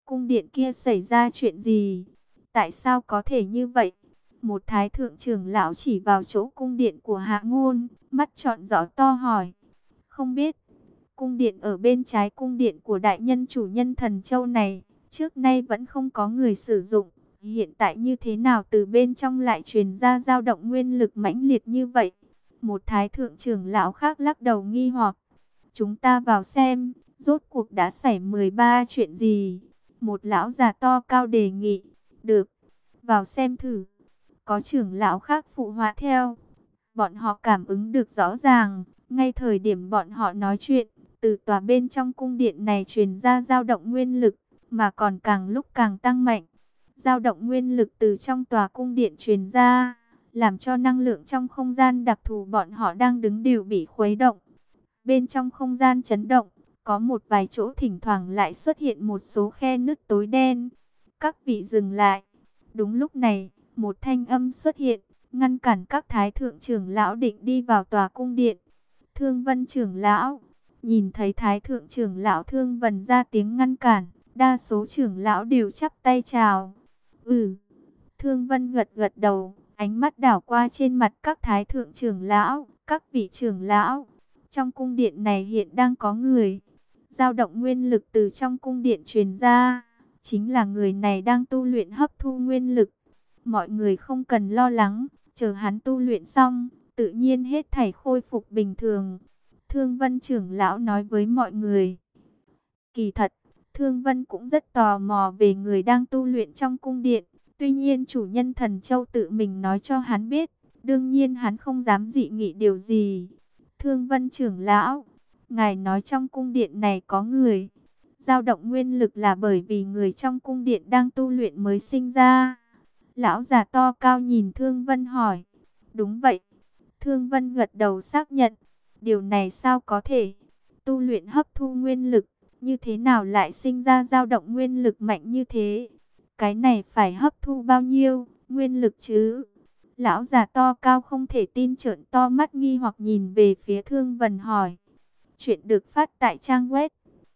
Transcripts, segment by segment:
cung điện kia xảy ra chuyện gì? Tại sao có thể như vậy? Một thái thượng trưởng lão chỉ vào chỗ cung điện của Hạ Ngôn, mắt trọn rõ to hỏi. Không biết, cung điện ở bên trái cung điện của đại nhân chủ nhân Thần Châu này, trước nay vẫn không có người sử dụng. Hiện tại như thế nào từ bên trong lại truyền ra dao động nguyên lực mãnh liệt như vậy? Một thái thượng trưởng lão khác lắc đầu nghi hoặc. Chúng ta vào xem, rốt cuộc đã xảy 13 chuyện gì? Một lão già to cao đề nghị. Được, vào xem thử. Có trưởng lão khác phụ họa theo. Bọn họ cảm ứng được rõ ràng, ngay thời điểm bọn họ nói chuyện, từ tòa bên trong cung điện này truyền ra dao động nguyên lực, mà còn càng lúc càng tăng mạnh. Dao động nguyên lực từ trong tòa cung điện truyền ra, làm cho năng lượng trong không gian đặc thù bọn họ đang đứng đều bị khuấy động. Bên trong không gian chấn động, có một vài chỗ thỉnh thoảng lại xuất hiện một số khe nứt tối đen. Các vị dừng lại. Đúng lúc này, một thanh âm xuất hiện, ngăn cản các thái thượng trưởng lão định đi vào tòa cung điện. Thương Vân trưởng lão, nhìn thấy thái thượng trưởng lão Thương Vân ra tiếng ngăn cản, đa số trưởng lão đều chắp tay chào. Thương Vân gật gật đầu, ánh mắt đảo qua trên mặt các thái thượng trưởng lão, các vị trưởng lão. Trong cung điện này hiện đang có người. Dao động nguyên lực từ trong cung điện truyền ra, chính là người này đang tu luyện hấp thu nguyên lực. Mọi người không cần lo lắng, chờ hắn tu luyện xong, tự nhiên hết thảy khôi phục bình thường. Thương Vân trưởng lão nói với mọi người. Kỳ thật, Thương Vân cũng rất tò mò về người đang tu luyện trong cung điện. Tuy nhiên chủ nhân Thần Châu tự mình nói cho hắn biết, đương nhiên hắn không dám dị nghị điều gì. Thương Vân trưởng lão, ngài nói trong cung điện này có người. Dao động nguyên lực là bởi vì người trong cung điện đang tu luyện mới sinh ra. Lão già to cao nhìn Thương Vân hỏi. Đúng vậy. Thương Vân gật đầu xác nhận. Điều này sao có thể? Tu luyện hấp thu nguyên lực, như thế nào lại sinh ra dao động nguyên lực mạnh như thế? Cái này phải hấp thu bao nhiêu nguyên lực chứ? Lão già to cao không thể tin, trợn to mắt nghi hoặc nhìn về phía Thương Vân hỏi. Chuyện được phát tại trang web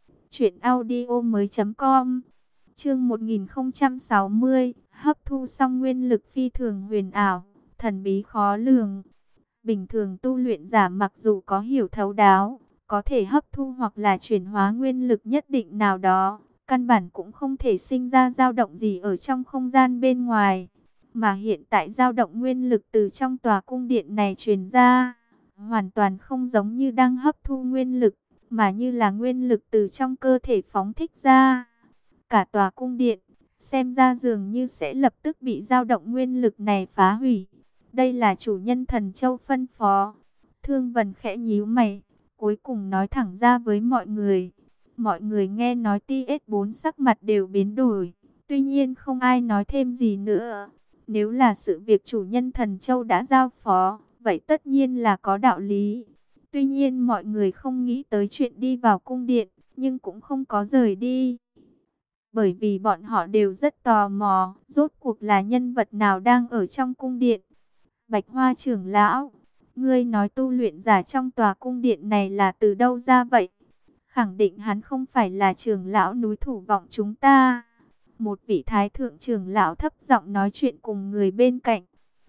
truyệnaudiomoi.com. Chương 1060, hấp thu xong nguyên lực phi thường huyền ảo, thần bí khó lường. Bình thường tu luyện giả mặc dù có hiểu thấu đáo, có thể hấp thu hoặc là chuyển hóa nguyên lực nhất định nào đó, căn bản cũng không thể sinh ra dao động gì ở trong không gian bên ngoài. Mà hiện tại dao động nguyên lực từ trong tòa cung điện này truyền ra, hoàn toàn không giống như đang hấp thu nguyên lực, mà như là nguyên lực từ trong cơ thể phóng thích ra. Cả tòa cung điện, xem ra dường như sẽ lập tức bị dao động nguyên lực này phá hủy. Đây là chủ nhân Thần Châu phân phó. Thương Vân khẽ nhíu mày, cuối cùng nói thẳng ra với mọi người. Mọi người nghe nói TS4 sắc mặt đều biến đổi. Tuy nhiên không ai nói thêm gì nữa. Nếu là sự việc chủ nhân Thần Châu đã giao phó, vậy tất nhiên là có đạo lý. Tuy nhiên mọi người không nghĩ tới chuyện đi vào cung điện, nhưng cũng không có rời đi. Bởi vì bọn họ đều rất tò mò, rốt cuộc là nhân vật nào đang ở trong cung điện. Bạch Hoa trưởng lão, ngươi nói tu luyện giả trong tòa cung điện này là từ đâu ra vậy? Khẳng định hắn không phải là trưởng lão núi Thủ Vọng chúng ta. Một vị thái thượng trưởng lão thấp giọng nói chuyện cùng người bên cạnh.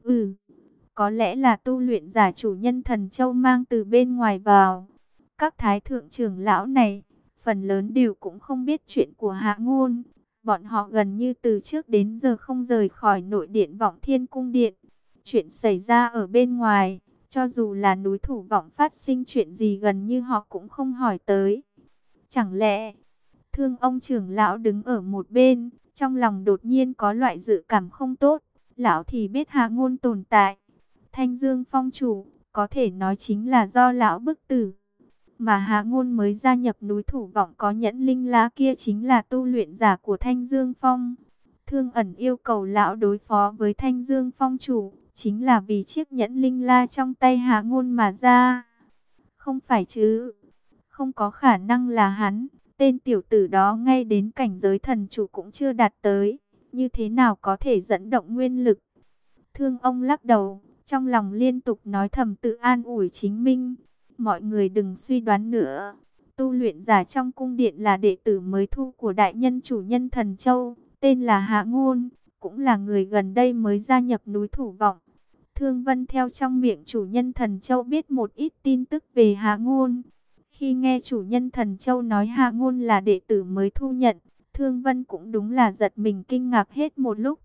Có lẽ là tu luyện giả chủ nhân Thần Châu mang từ bên ngoài vào. Các thái thượng trưởng lão này, phần lớn đều cũng không biết chuyện của Hạ Ngôn. Bọn họ gần như từ trước đến giờ không rời khỏi nội điện Vọng Thiên Cung Điện. Chuyện xảy ra ở bên ngoài, cho dù là núi Thủ Vọng phát sinh chuyện gì gần như họ cũng không hỏi tới. Chẳng lẽ, Thương ông trưởng lão đứng ở một bên, trong lòng đột nhiên có loại dự cảm không tốt. Lão thì biết Hạ Ngôn tồn tại. Thanh Dương Phong chủ, có thể nói chính là do lão bức tử. Mà Hạ Ngôn mới gia nhập núi Thủ Vọng có nhẫn linh lá kia chính là tu luyện giả của Thanh Dương Phong. Thương ẩn yêu cầu lão đối phó với Thanh Dương Phong chủ, chính là vì chiếc nhẫn linh la trong tay Hạ Ngôn mà ra. Không phải chứ, không có khả năng là hắn. Tên tiểu tử đó ngay đến cảnh giới thần chủ cũng chưa đạt tới, như thế nào có thể dẫn động nguyên lực? Thương ông lắc đầu, trong lòng liên tục nói thầm tự an ủi chính mình. Mọi người đừng suy đoán nữa. Tu luyện giả trong cung điện là đệ tử mới thu của đại nhân chủ nhân Thần Châu, tên là Hạ Ngôn, cũng là người gần đây mới gia nhập núi Thủ Vọng. Thương Vân theo trong miệng chủ nhân Thần Châu biết một ít tin tức về Hạ Ngôn. Khi nghe chủ nhân Thần Châu nói Hạ Ngôn là đệ tử mới thu nhận, Thương Vân cũng đúng là giật mình kinh ngạc hết một lúc.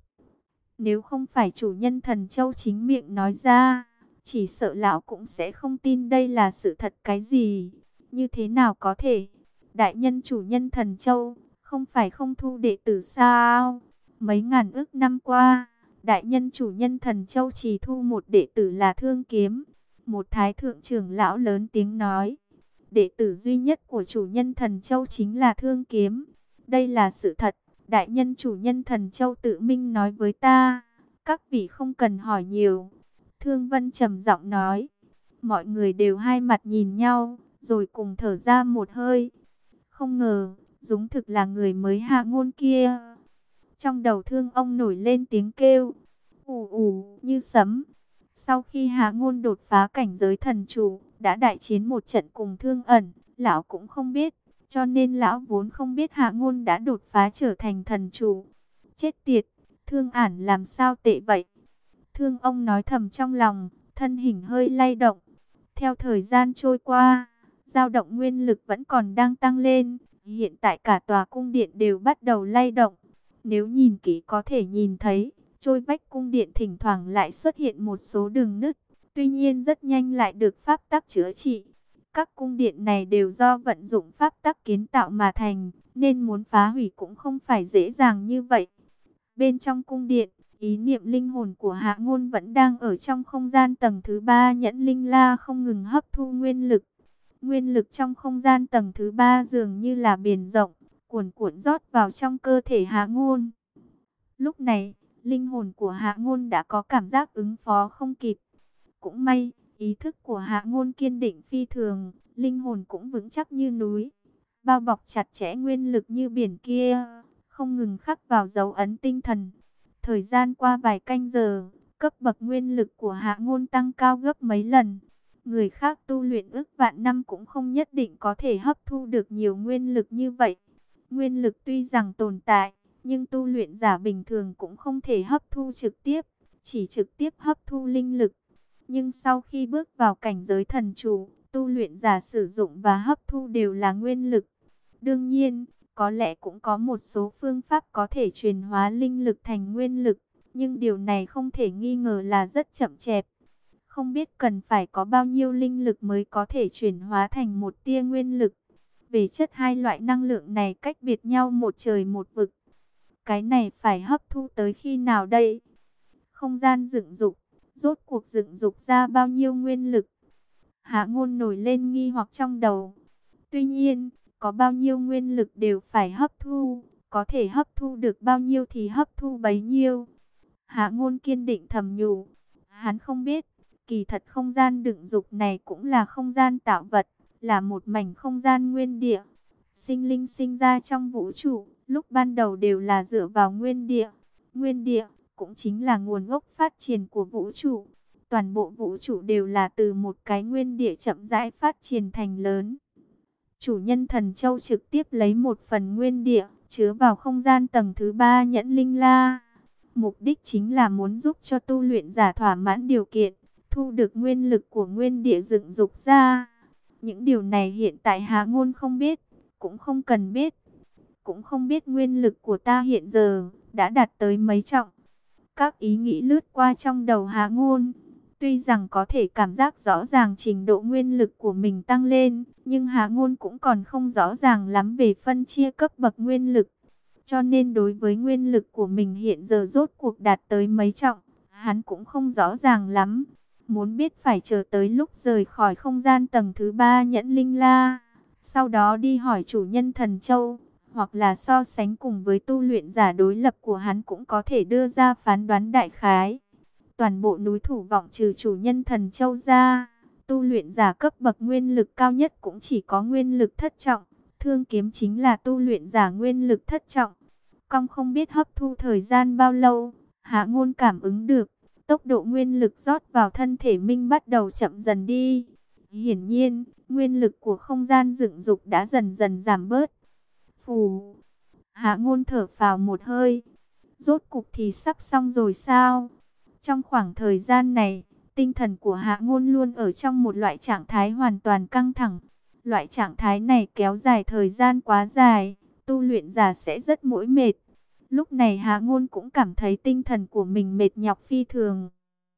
Nếu không phải chủ nhân Thần Châu chính miệng nói ra, chỉ sợ lão cũng sẽ không tin đây là sự thật cái gì. Như thế nào có thể? Đại nhân chủ nhân Thần Châu, không phải không thu đệ tử sao? Mấy ngàn ức năm qua, đại nhân chủ nhân Thần Châu chỉ thu một đệ tử là Thương Kiếm. Một thái thượng trưởng lão lớn tiếng nói, đệ tử duy nhất của chủ nhân Thần Châu chính là Thương Kiếm. Đây là sự thật, đại nhân chủ nhân Thần Châu tự minh nói với ta, các vị không cần hỏi nhiều. Thương Vân trầm giọng nói, mọi người đều hai mặt nhìn nhau, rồi cùng thở ra một hơi. Không ngờ, Dũng thực là người mới Hạ Ngôn kia. Trong đầu Thương ông nổi lên tiếng kêu, ù ù như sấm. Sau khi Hạ Ngôn đột phá cảnh giới thần chủ, đã đại chiến một trận cùng Thương Ẩn, lão cũng không biết, cho nên lão vốn không biết Hạ Ngôn đã đột phá trở thành thần chủ. Chết tiệt, Thương Ẩn làm sao tệ vậy? Thương ông nói thầm trong lòng, thân hình hơi lay động. Theo thời gian trôi qua, dao động nguyên lực vẫn còn đang tăng lên. Hiện tại cả tòa cung điện đều bắt đầu lay động. Nếu nhìn kỹ có thể nhìn thấy, trôi vách cung điện thỉnh thoảng lại xuất hiện một số đường nứt. Tuy nhiên rất nhanh lại được pháp tắc chữa trị. Các cung điện này đều do vận dụng pháp tắc kiến tạo mà thành, nên muốn phá hủy cũng không phải dễ dàng như vậy. Bên trong cung điện, ý niệm linh hồn của Hạ Ngôn vẫn đang ở trong không gian tầng thứ 3 nhẫn linh la không ngừng hấp thu nguyên lực. Nguyên lực trong không gian tầng thứ 3 dường như là biển rộng, cuồn cuộn rót vào trong cơ thể Hạ Ngôn. Lúc này, linh hồn của Hạ Ngôn đã có cảm giác ứng phó không kịp. Cũng may, ý thức của Hạ Ngôn kiên định phi thường, linh hồn cũng vững chắc như núi, bao bọc chặt chẽ nguyên lực như biển kia, không ngừng khắc vào dấu ấn tinh thần. Thời gian qua vài canh giờ, cấp bậc nguyên lực của Hạ Ngôn tăng cao gấp mấy lần. Người khác tu luyện ức vạn năm cũng không nhất định có thể hấp thu được nhiều nguyên lực như vậy. Nguyên lực tuy rằng tồn tại, nhưng tu luyện giả bình thường cũng không thể hấp thu trực tiếp, chỉ trực tiếp hấp thu linh lực. Nhưng sau khi bước vào cảnh giới thần chủ, tu luyện giả sử dụng và hấp thu đều là nguyên lực. Đương nhiên, có lẽ cũng có một số phương pháp có thể chuyển hóa linh lực thành nguyên lực, nhưng điều này không thể nghi ngờ là rất chậm chạp. Không biết cần phải có bao nhiêu linh lực mới có thể chuyển hóa thành một tia nguyên lực. Về chất hai loại năng lượng này cách biệt nhau một trời một vực. Cái này phải hấp thu tới khi nào đây? Không gian dựng dục, rốt cuộc dựng dục ra bao nhiêu nguyên lực? Hạ Ngôn nổi lên nghi hoặc trong đầu. Tuy nhiên, có bao nhiêu nguyên lực đều phải hấp thu, có thể hấp thu được bao nhiêu thì hấp thu bấy nhiêu. Hạ Ngôn kiên định thầm nhủ, hắn không biết, kỳ thật không gian đựng dục này cũng là không gian tạo vật, là một mảnh không gian nguyên địa. Sinh linh sinh ra trong vũ trụ, lúc ban đầu đều là dựa vào nguyên địa. Nguyên địa cũng chính là nguồn gốc phát triển của vũ trụ. Toàn bộ vũ trụ đều là từ một cái nguyên địa chậm rãi phát triển thành lớn. Chủ nhân Thần Châu trực tiếp lấy một phần nguyên địa, chứa vào không gian tầng thứ 3 nhẫn linh la. Mục đích chính là muốn giúp cho tu luyện giả thỏa mãn điều kiện, thu được nguyên lực của nguyên địa dựng dục ra. Những điều này hiện tại Hạ Ngôn không biết, cũng không cần biết. Cũng không biết nguyên lực của ta hiện giờ đã đạt tới mấy trọng. Các ý nghĩ lướt qua trong đầu Hạ Ngôn. Tuy rằng có thể cảm giác rõ ràng trình độ nguyên lực của mình tăng lên, nhưng Hạ Ngôn cũng còn không rõ ràng lắm về phân chia cấp bậc nguyên lực. Cho nên đối với nguyên lực của mình hiện giờ rốt cuộc đạt tới mấy trọng, hắn cũng không rõ ràng lắm. Muốn biết phải chờ tới lúc rời khỏi không gian tầng thứ 3 nhẫn linh la, sau đó đi hỏi chủ nhân Thần Châu, hoặc là so sánh cùng với tu luyện giả đối lập của hắn cũng có thể đưa ra phán đoán đại khái. Toàn bộ núi Thủ Vọng trừ chủ nhân Thần Châu ra, tu luyện giả cấp bậc nguyên lực cao nhất cũng chỉ có nguyên lực thất trọng. Thương Kiếm chính là tu luyện giả nguyên lực thất trọng. Cong không biết hấp thu thời gian bao lâu, Hạ Ngôn cảm ứng được, tốc độ nguyên lực rót vào thân thể Minh bắt đầu chậm dần đi. Hiển nhiên, nguyên lực của không gian dựng dục đã dần dần giảm bớt. Phù, Hạ Ngôn thở phào một hơi. Rốt cục thì sắp xong rồi sao? Trong khoảng thời gian này, tinh thần của Hạ Ngôn luôn ở trong một loại trạng thái hoàn toàn căng thẳng. Loại trạng thái này kéo dài thời gian quá dài, tu luyện giả sẽ rất mỏi mệt. Lúc này Hạ Ngôn cũng cảm thấy tinh thần của mình mệt nhọc phi thường.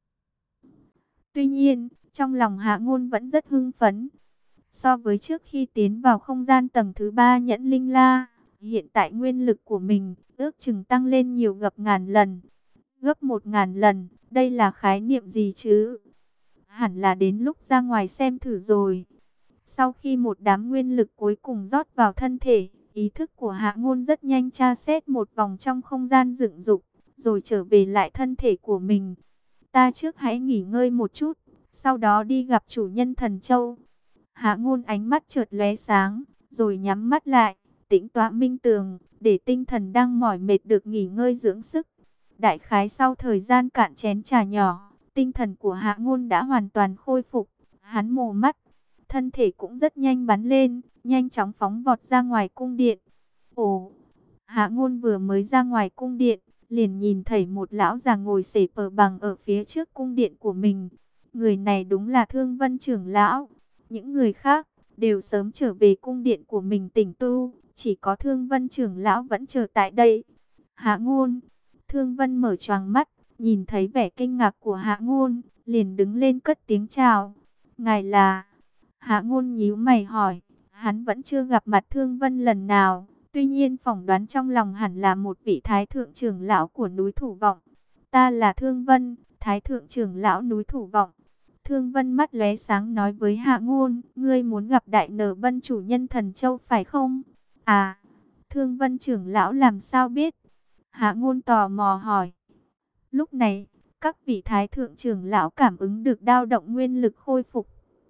Tuy nhiên, trong lòng Hạ Ngôn vẫn rất hưng phấn. So với trước khi tiến vào không gian tầng thứ 3 nhẫn linh la, hiện tại nguyên lực của mình ước chừng tăng lên nhiều gấp ngàn lần. Gấp 1000 lần, đây là khái niệm gì chứ? Hẳn là đến lúc ra ngoài xem thử rồi. Sau khi một đám nguyên lực cuối cùng rót vào thân thể, ý thức của Hạ Ngôn rất nhanh tra xét một vòng trong không gian dựng dục, rồi trở về lại thân thể của mình. Ta trước hãy nghỉ ngơi một chút, sau đó đi gặp chủ nhân Thần Châu. Hạ Ngôn ánh mắt chợt lóe sáng, rồi nhắm mắt lại, tĩnh tọa minh tường, để tinh thần đang mỏi mệt được nghỉ ngơi dưỡng sức. Đại khái sau thời gian cạn chén trà nhỏ, tinh thần của Hạ Ngôn đã hoàn toàn khôi phục. Hắn mổ mắt, thân thể cũng rất nhanh bắn lên, nhanh chóng phóng vọt ra ngoài cung điện. Ồ, Hạ Ngôn vừa mới ra ngoài cung điện, liền nhìn thấy một lão già ngồi xổm ở bằng ở phía trước cung điện của mình. Người này đúng là Thương Vân trưởng lão. Những người khác đều sớm trở về cung điện của mình tĩnh tu, chỉ có Thương Vân trưởng lão vẫn chờ tại đây. Hạ Ngôn, Thương Vân mở choàng mắt, nhìn thấy vẻ kinh ngạc của Hạ Ngôn, liền đứng lên cất tiếng chào. Ngài là? Hạ Ngôn nhíu mày hỏi, hắn vẫn chưa gặp mặt Thương Vân lần nào, tuy nhiên phỏng đoán trong lòng hẳn là một vị thái thượng trưởng lão của núi Thủ Vọng. Ta là Thương Vân, thái thượng trưởng lão núi Thủ Vọng. Thương Vân mắt lóe sáng nói với Hạ Ngôn, ngươi muốn gặp Đại Nở Bân chủ nhân Thần Châu phải không? À, Thương Vân trưởng lão làm sao biết? Hạ Ngôn tò mò hỏi. Lúc này, các vị thái thượng trưởng lão cảm ứng được dao động nguyên lực khôi phục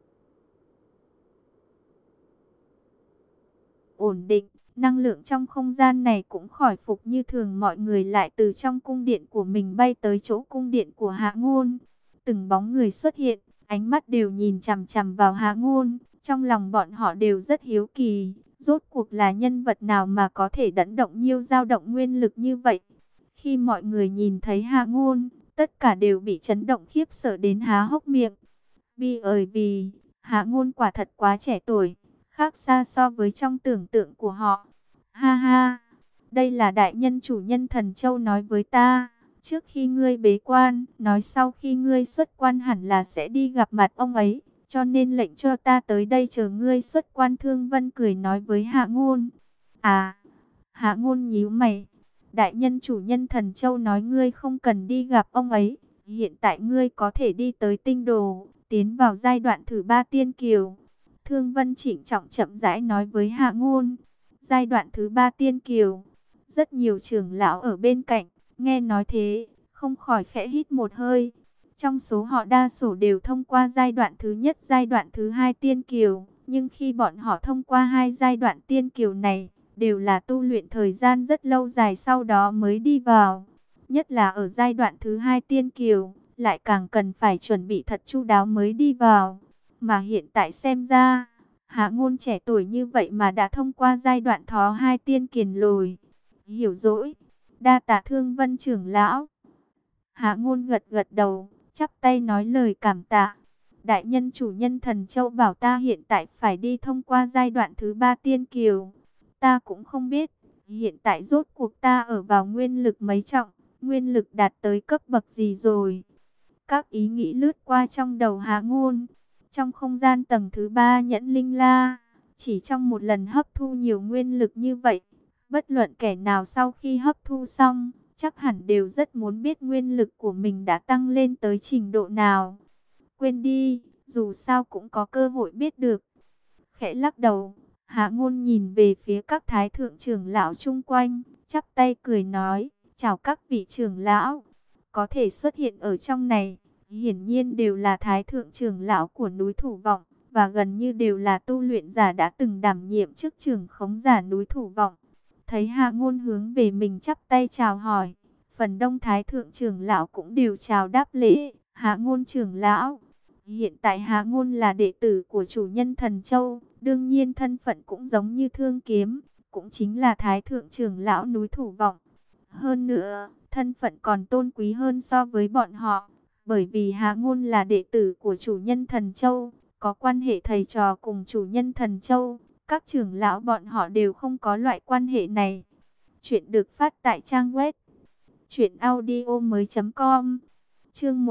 ổn định, năng lượng trong không gian này cũng khỏi phục như thường, mọi người lại từ trong cung điện của mình bay tới chỗ cung điện của Hạ Ngôn. Từng bóng người xuất hiện, ánh mắt đều nhìn chằm chằm vào Hạ Ngôn, trong lòng bọn họ đều rất hiếu kỳ, rốt cuộc là nhân vật nào mà có thể đánh động nhiều dao động nguyên lực như vậy. Khi mọi người nhìn thấy Hạ Ngôn, tất cả đều bị chấn động khiếp sợ đến há hốc miệng. Bởi vì Hạ Ngôn quả thật quá trẻ tuổi, khác xa so với trong tưởng tượng của họ. Ha ha, đây là đại nhân chủ nhân Thần Châu nói với ta, trước khi ngươi bế quan, nói sau khi ngươi xuất quan hẳn là sẽ đi gặp mặt ông ấy, cho nên lệnh cho ta tới đây chờ ngươi xuất quan. Thương Vân cười nói với Hạ Ngôn. À, Hạ Ngôn nhíu mày, đại nhân chủ nhân Thần Châu nói ngươi không cần đi gặp ông ấy, hiện tại ngươi có thể đi tới tinh đồ, tiến vào giai đoạn thứ 3 tiên kiều. Thương Vân trịnh trọng chậm rãi nói với Hạ Ngôn. Giai đoạn thứ 3 tiên kiều. Rất nhiều trưởng lão ở bên cạnh, nghe nói thế, không khỏi khẽ hít một hơi. Trong số họ đa số đều thông qua giai đoạn thứ nhất, giai đoạn thứ 2 tiên kiều. Nhưng khi bọn họ thông qua hai giai đoạn tiên kiều này, đều là tu luyện thời gian rất lâu dài sau đó mới đi vào. Nhất là ở giai đoạn thứ 2 tiên kiều, lại càng cần phải chuẩn bị thật chu đáo mới đi vào. Mà hiện tại xem ra, Hạ Ngôn trẻ tuổi như vậy mà đã thông qua giai đoạn thó 2 tiên kiền rồi. Hiểu rồi, đa tạ Thương Vân trưởng lão. Hạ Ngôn gật gật đầu, chắp tay nói lời cảm tạ. Đại nhân chủ nhân Thần Châu bảo ta hiện tại phải đi thông qua giai đoạn thứ 3 tiên kiều. Ta cũng không biết, hiện tại rốt cuộc ta ở vào nguyên lực mấy trọng, nguyên lực đạt tới cấp bậc gì rồi. Các ý nghĩ lướt qua trong đầu Hạ Ngôn. Trong không gian tầng thứ 3 nhẫn linh la, chỉ trong một lần hấp thu nhiều nguyên lực như vậy, bất luận kẻ nào sau khi hấp thu xong, chắc hẳn đều rất muốn biết nguyên lực của mình đã tăng lên tới trình độ nào. Quên đi, dù sao cũng có cơ hội biết được. Khẽ lắc đầu, Hạ Ngôn nhìn về phía các thái thượng trưởng lão chung quanh, chắp tay cười nói, chào các vị trưởng lão, có thể xuất hiện ở trong này. Hiển nhiên đều là thái thượng trưởng lão của núi Thủ Vọng, và gần như đều là tu luyện giả đã từng đảm nhiệm chức trưởng khống giả núi Thủ Vọng. Thấy Hạ Ngôn hướng về mình chắp tay chào hỏi, phần đông thái thượng trưởng lão cũng đều chào đáp lễ. Hạ Ngôn trưởng lão, Hiện tại Hạ Ngôn là đệ tử của chủ nhân Thần Châu, đương nhiên thân phận cũng giống như Thương Kiếm, cũng chính là Thái Thượng trưởng lão núi Thủ Vọng. Hơn nữa, thân phận còn tôn quý hơn so với bọn họ, bởi vì Hạ Ngôn là đệ tử của chủ nhân Thần Châu, có quan hệ thầy trò cùng chủ nhân Thần Châu. Các trưởng lão bọn họ đều không có loại quan hệ này. Chuyện được phát tại trang web truyệnaudiomoi.com. Chương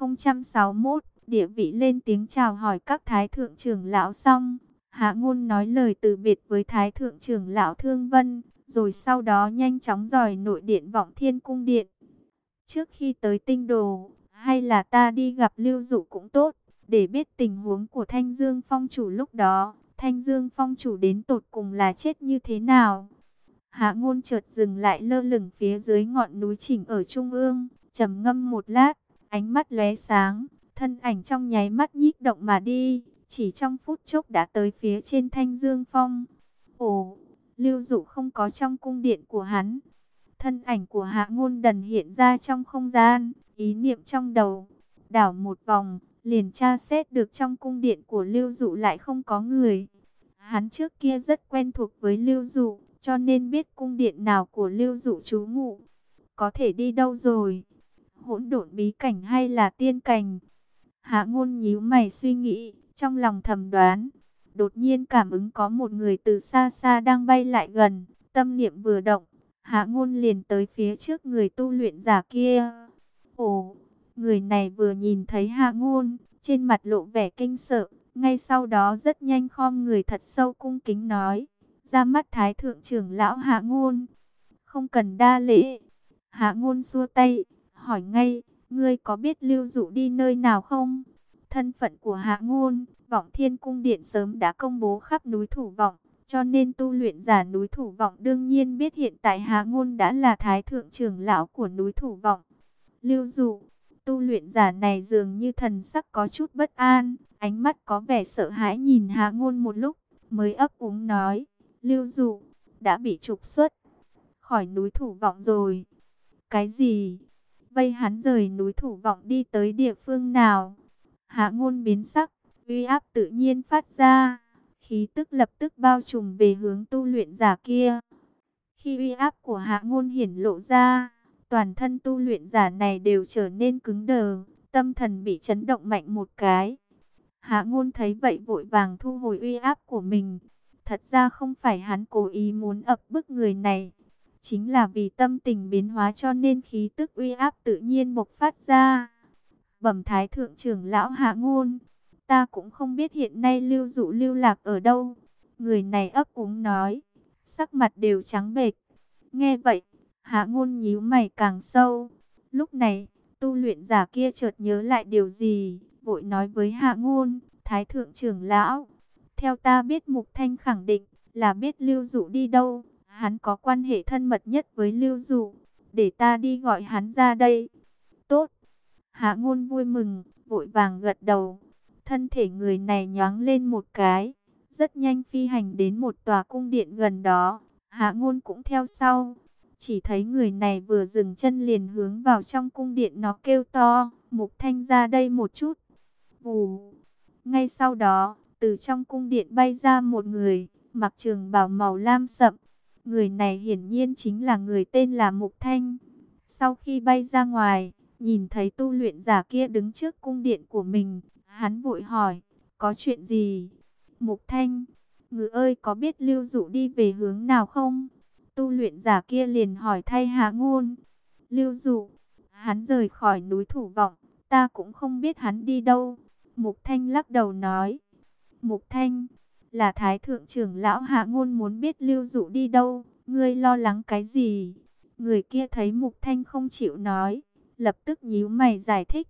1061, địa vị lên tiếng chào hỏi các thái thượng trưởng lão xong, Hạ Ngôn nói lời từ biệt với thái thượng trưởng lão Thương Vân, rồi sau đó nhanh chóng dòi nội điện Vọng Thiên cung điện. Trước khi tới Tinh Đồ, hay là ta đi gặp Lưu Dụ cũng tốt, để biết tình huống của Thanh Dương Phong chủ lúc đó. Thanh Dương Phong chủ đến tột cùng là chết như thế nào? Hạ Ngôn chợt dừng lại lơ lửng phía dưới ngọn núi Chỉnh ở trung ương, trầm ngâm một lát, ánh mắt lóe sáng, thân ảnh trong nháy mắt nhích động mà đi, chỉ trong phút chốc đã tới phía trên Thanh Dương Phong. Ồ, Lưu Dụ không có trong cung điện của hắn. Thân ảnh của Hạ Ngôn đần hiện ra trong không gian, ý niệm trong đầu đảo một vòng, liền tra xét được trong cung điện của Lưu Dụ lại không có người. Hắn trước kia rất quen thuộc với Lưu Dụ, cho nên biết cung điện nào của Lưu Dụ trú ngụ. Có thể đi đâu rồi? Hỗn độn bí cảnh hay là tiên cảnh? Hạ Ngôn nhíu mày suy nghĩ, trong lòng thầm đoán. Đột nhiên cảm ứng có một người từ xa xa đang bay lại gần, tâm niệm vừa động, Hạ Ngôn liền tới phía trước người tu luyện giả kia. Ồ, người này vừa nhìn thấy Hạ Ngôn, trên mặt lộ vẻ kinh sợ, ngay sau đó rất nhanh khom người thật sâu cung kính nói: "Ra mắt Thái thượng trưởng lão Hạ Ngôn." "Không cần đa lễ." Hạ Ngôn xua tay, hỏi ngay: "Ngươi có biết Lưu Dụ đi nơi nào không?" Thân phận của Hạ Ngôn, Vọng Thiên cung điện sớm đã công bố khắp núi Thủ Vọng, cho nên tu luyện giả núi Thủ Vọng đương nhiên biết hiện tại Hạ Ngôn đã là Thái thượng trưởng lão của núi Thủ Vọng. Lưu Dụ, tu luyện giả này dường như thần sắc có chút bất an, ánh mắt có vẻ sợ hãi nhìn Hạ Ngôn một lúc, mới ấp úng nói: "Lưu Dụ đã bị trục xuất khỏi núi Thủ Vọng rồi." "Cái gì?" "Vây hắn rời núi Thủ Vọng đi tới địa phương nào?" Hạ Ngôn biến sắc, uy áp tự nhiên phát ra, khí tức lập tức bao trùm về hướng tu luyện giả kia. Khi uy áp của Hạ Ngôn hiển lộ ra, toàn thân tu luyện giả này đều trở nên cứng đờ, tâm thần bị chấn động mạnh một cái. Hạ Ngôn thấy vậy vội vàng thu hồi uy áp của mình. Thật ra không phải hắn cố ý muốn ập bức người này, chính là vì tâm tình biến hóa cho nên khí tức uy áp tự nhiên bộc phát ra. Bẩm Thái thượng trưởng lão Hạ Ngôn, ta cũng không biết hiện nay Lưu Dụ lưu lạc ở đâu. Người này ấp úng nói, sắc mặt đều trắng bệch. Nghe vậy, Hạ Ngôn nhíu mày càng sâu. Lúc này, tu luyện giả kia chợt nhớ lại điều gì, vội nói với Hạ Ngôn: "Thái thượng trưởng lão, theo ta biết Mục Thanh khẳng định là biết Lưu Dụ đi đâu, hắn có quan hệ thân mật nhất với Lưu Dụ, để ta đi gọi hắn ra đây." "Tốt." Hạ Ngôn vui mừng, vội vàng gật đầu. Thân thể người này nhoáng lên một cái, rất nhanh phi hành đến một tòa cung điện gần đó. Hạ Ngôn cũng theo sau. Chỉ thấy người này vừa dừng chân liền hướng vào trong cung điện, nó kêu to: "Mục Thanh ra đây một chút." Vù. Ngay sau đó, từ trong cung điện bay ra một người, mặc trường bào màu lam sậm. Người này hiển nhiên chính là người tên là Mục Thanh. Sau khi bay ra ngoài, nhìn thấy tu luyện giả kia đứng trước cung điện của mình, hắn vội hỏi: "Có chuyện gì?" "Mục Thanh, ngự ơi, có biết Lưu Dụ đi về hướng nào không?" Tu luyện giả kia liền hỏi thay Hạ Ngôn. "Lưu Dụ, hắn rời khỏi núi Thủ Vọng, ta cũng không biết hắn đi đâu." Mục Thanh lắc đầu nói. "Mục Thanh, là Thái thượng trưởng lão Hạ Ngôn muốn biết Lưu Dụ đi đâu, ngươi lo lắng cái gì?" Người kia thấy Mục Thanh không chịu nói, lập tức nhíu mày giải thích.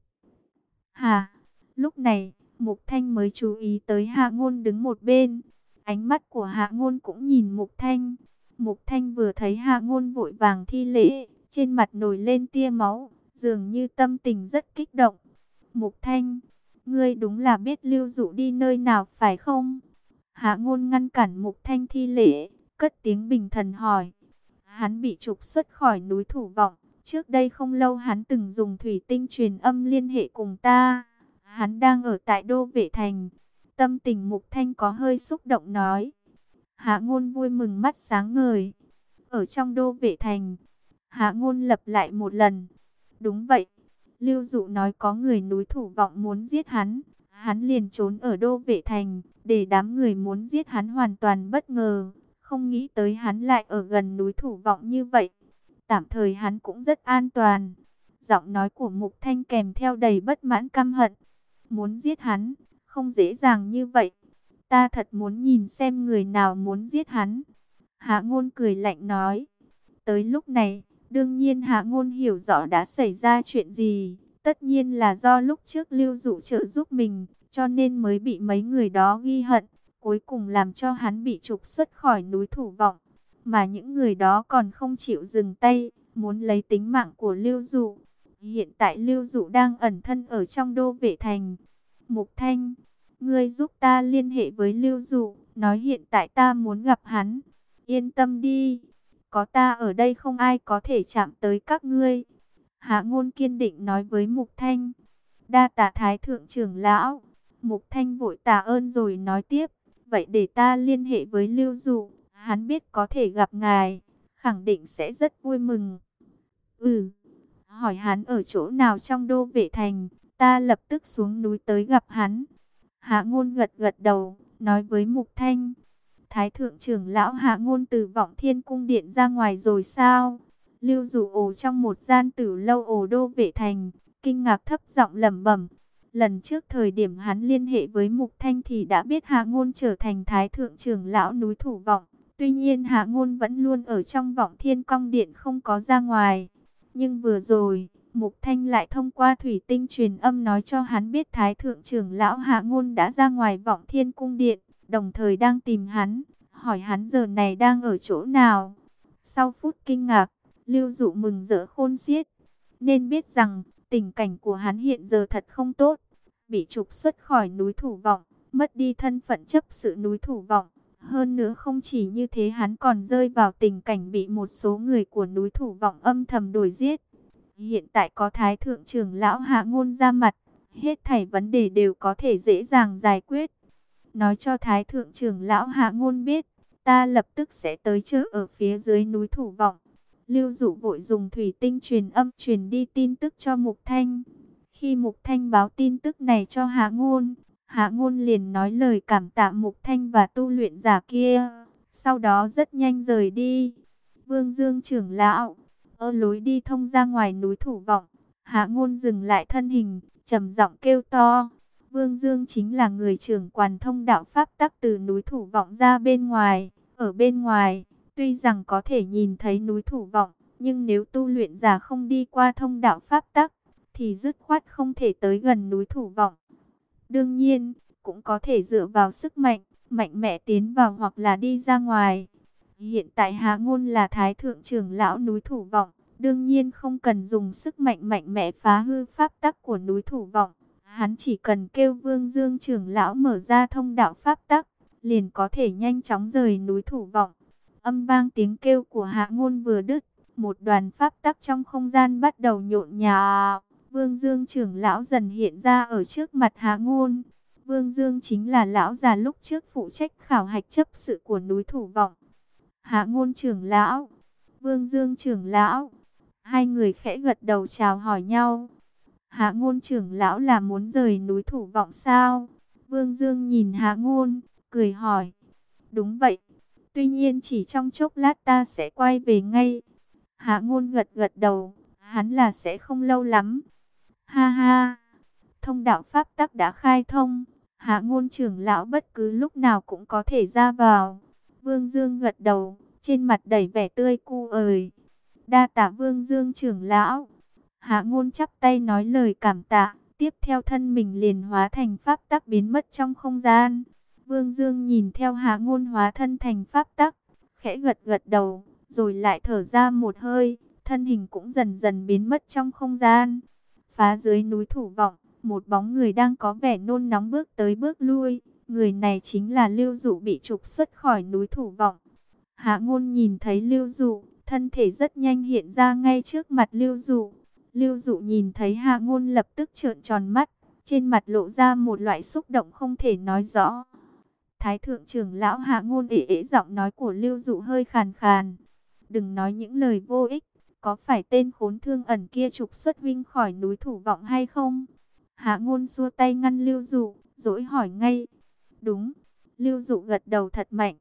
"Hả?" Lúc này, Mục Thanh mới chú ý tới Hạ Ngôn đứng một bên. Ánh mắt của Hạ Ngôn cũng nhìn Mục Thanh. Mục Thanh vừa thấy Hạ Ngôn vội vàng thi lễ, trên mặt nổi lên tia máu, dường như tâm tình rất kích động. "Mục Thanh, ngươi đúng là biết Lưu Dụ đi nơi nào phải không?" Hạ Ngôn ngăn cản Mục Thanh thi lễ, cất tiếng bình thần hỏi. "Hắn bị trục xuất khỏi núi Thủ Vọng. Trước đây không lâu hắn từng dùng thủy tinh truyền âm liên hệ cùng ta. Hắn đang ở tại Đô Vệ Thành. Tâm tình Mục Thanh có hơi xúc động nói. Hạ Ngôn vui mừng mắt sáng ngời. Ở trong Đô Vệ Thành. Hạ Ngôn lặp lại một lần. Đúng vậy. Lưu Dụ nói có người núi Thủ Vọng muốn giết hắn. Hắn liền trốn ở Đô Vệ Thành. Để đám người muốn giết hắn hoàn toàn bất ngờ. Không nghĩ tới hắn lại ở gần núi Thủ Vọng như vậy. Tạm thời hắn cũng rất an toàn. Giọng nói của Mục Thanh kèm theo đầy bất mãn căm hận. Muốn giết hắn, không dễ dàng như vậy. Ta thật muốn nhìn xem người nào muốn giết hắn. Hạ Ngôn cười lạnh nói. Tới lúc này, đương nhiên Hạ Ngôn hiểu rõ đã xảy ra chuyện gì. Tất nhiên là do lúc trước Lưu Dụ trợ giúp mình, cho nên mới bị mấy người đó ghi hận. Cuối cùng làm cho hắn bị trục xuất khỏi núi Thủ Vọng. Mà những người đó còn không chịu dừng tay, muốn lấy tính mạng của Lưu Dụ. Hiện tại Lưu Dụ đang ẩn thân ở trong Đô Vệ Thành. Mục Thanh, ngươi giúp ta liên hệ với Lưu Dụ, nói hiện tại ta muốn gặp hắn. Yên tâm đi, có ta ở đây không ai có thể chạm tới các ngươi. Hạ Ngôn kiên định nói với Mục Thanh. Đa tạ Thái thượng trưởng lão. Mục Thanh vội tạ ơn rồi nói tiếp. Vậy để ta liên hệ với Lưu Dụ, hắn biết có thể gặp ngài, khẳng định sẽ rất vui mừng. Ừ, hỏi hắn ở chỗ nào trong Đô Vệ Thành, ta lập tức xuống núi tới gặp hắn. Hạ Ngôn gật gật đầu, nói với Mục Thanh. Thái thượng trưởng lão Hạ Ngôn từ Vọng Thiên cung điện ra ngoài rồi sao? Lưu Dụ ồ trong một gian tử lâu ồ Đô Vệ Thành, kinh ngạc thấp giọng lẩm bẩm. Lần trước thời điểm hắn liên hệ với Mục Thanh thì đã biết Hạ Ngôn trở thành Thái thượng trưởng lão núi Thủ Vọng. Tuy nhiên Hạ Ngôn vẫn luôn ở trong Vọng Thiên cung điện không có ra ngoài. Nhưng vừa rồi, Mục Thanh lại thông qua thủy tinh truyền âm nói cho hắn biết Thái thượng trưởng lão Hạ Ngôn đã ra ngoài Vọng Thiên cung điện, đồng thời đang tìm hắn, hỏi hắn giờ này đang ở chỗ nào. Sau phút kinh ngạc, Lưu Dụ mừng rỡ khôn xiết, nên biết rằng tình cảnh của hắn hiện giờ thật không tốt, bị trục xuất khỏi núi Thủ Vọng, mất đi thân phận chấp sự núi Thủ Vọng. Hơn nữa không chỉ như thế, hắn còn rơi vào tình cảnh bị một số người của núi Thủ Vọng âm thầm đuổi giết. Hiện tại có Thái thượng trưởng lão Hạ Ngôn ra mặt, hết thảy vấn đề đều có thể dễ dàng giải quyết. Nói cho Thái thượng trưởng lão Hạ Ngôn biết, ta lập tức sẽ tới chợ ở phía dưới núi Thủ Vọng. Lưu Dụ vội dùng thủy tinh truyền âm truyền đi tin tức cho Mục Thanh. Khi Mục Thanh báo tin tức này cho Hạ Ngôn liền nói lời cảm tạ Mục Thanh và tu luyện giả kia, sau đó rất nhanh rời đi. Vương Dương trưởng lão, ở lối đi thông ra ngoài núi Thủ Vọng, Hạ Ngôn dừng lại thân hình, trầm giọng kêu to. Vương Dương chính là người trưởng quản thông đạo pháp tắc từ núi Thủ Vọng ra bên ngoài. Ở bên ngoài, tuy rằng có thể nhìn thấy núi Thủ Vọng, nhưng nếu tu luyện giả không đi qua thông đạo pháp tắc, thì dứt khoát không thể tới gần núi Thủ Vọng. Đương nhiên, cũng có thể dựa vào sức mạnh, mạnh mẽ tiến vào hoặc là đi ra ngoài. Hiện tại Hạ Ngôn là Thái thượng trưởng lão núi Thủ Vọng, đương nhiên không cần dùng sức mạnh mạnh mẽ phá hư pháp tắc của núi Thủ Vọng. Hắn chỉ cần kêu Vương Dương trưởng lão mở ra thông đạo pháp tắc, liền có thể nhanh chóng rời núi Thủ Vọng. Âm vang tiếng kêu của Hạ Ngôn vừa đứt, một đoàn pháp tắc trong không gian bắt đầu nhộn nhạo. Vương Dương trưởng lão dần hiện ra ở trước mặt Hạ Ngôn. Vương Dương chính là lão già lúc trước phụ trách khảo hạch chấp sự của núi Thủ Vọng. Hạ Ngôn trưởng lão, Vương Dương trưởng lão, hai người khẽ gật đầu chào hỏi nhau. Hạ Ngôn trưởng lão là muốn rời núi Thủ Vọng sao? Vương Dương nhìn Hạ Ngôn, cười hỏi. Đúng vậy, tuy nhiên chỉ trong chốc lát ta sẽ quay về ngay. Hạ Ngôn gật gật đầu, hắn là sẽ không lâu lắm. Ha ha, thông đạo pháp tắc đã khai thông, Hạ Ngôn trưởng lão bất cứ lúc nào cũng có thể ra vào. Vương Dương gật đầu, trên mặt đầy vẻ tươi cười. Đa tạ Vương Dương trưởng lão. Hạ Ngôn chắp tay nói lời cảm tạ, tiếp theo thân mình liền hóa thành pháp tắc biến mất trong không gian. Vương Dương nhìn theo Hạ Ngôn hóa thân thành pháp tắc, khẽ gật gật đầu, rồi lại thở ra một hơi, thân hình cũng dần dần biến mất trong không gian. Phá dưới núi Thủ Vọng, một bóng người đang có vẻ nôn nóng bước tới bước lui, người này chính là Lưu Dụ bị trục xuất khỏi núi Thủ Vọng. Hạ Ngôn nhìn thấy Lưu Dụ, thân thể rất nhanh hiện ra ngay trước mặt Lưu Dụ. Lưu Dụ nhìn thấy Hạ Ngôn lập tức trợn tròn mắt, trên mặt lộ ra một loại xúc động không thể nói rõ. Thái thượng trưởng lão Hạ Ngôn giọng nói của Lưu Dụ hơi khàn khàn. Đừng nói những lời vô ích, có phải tên khốn Thương Ẩn kia trục xuất huynh khỏi núi Thủ Vọng hay không? Hạ Ngôn xua tay ngăn Lưu Dụ, dỗi hỏi ngay. Đúng, Lưu Dụ gật đầu thật mạnh.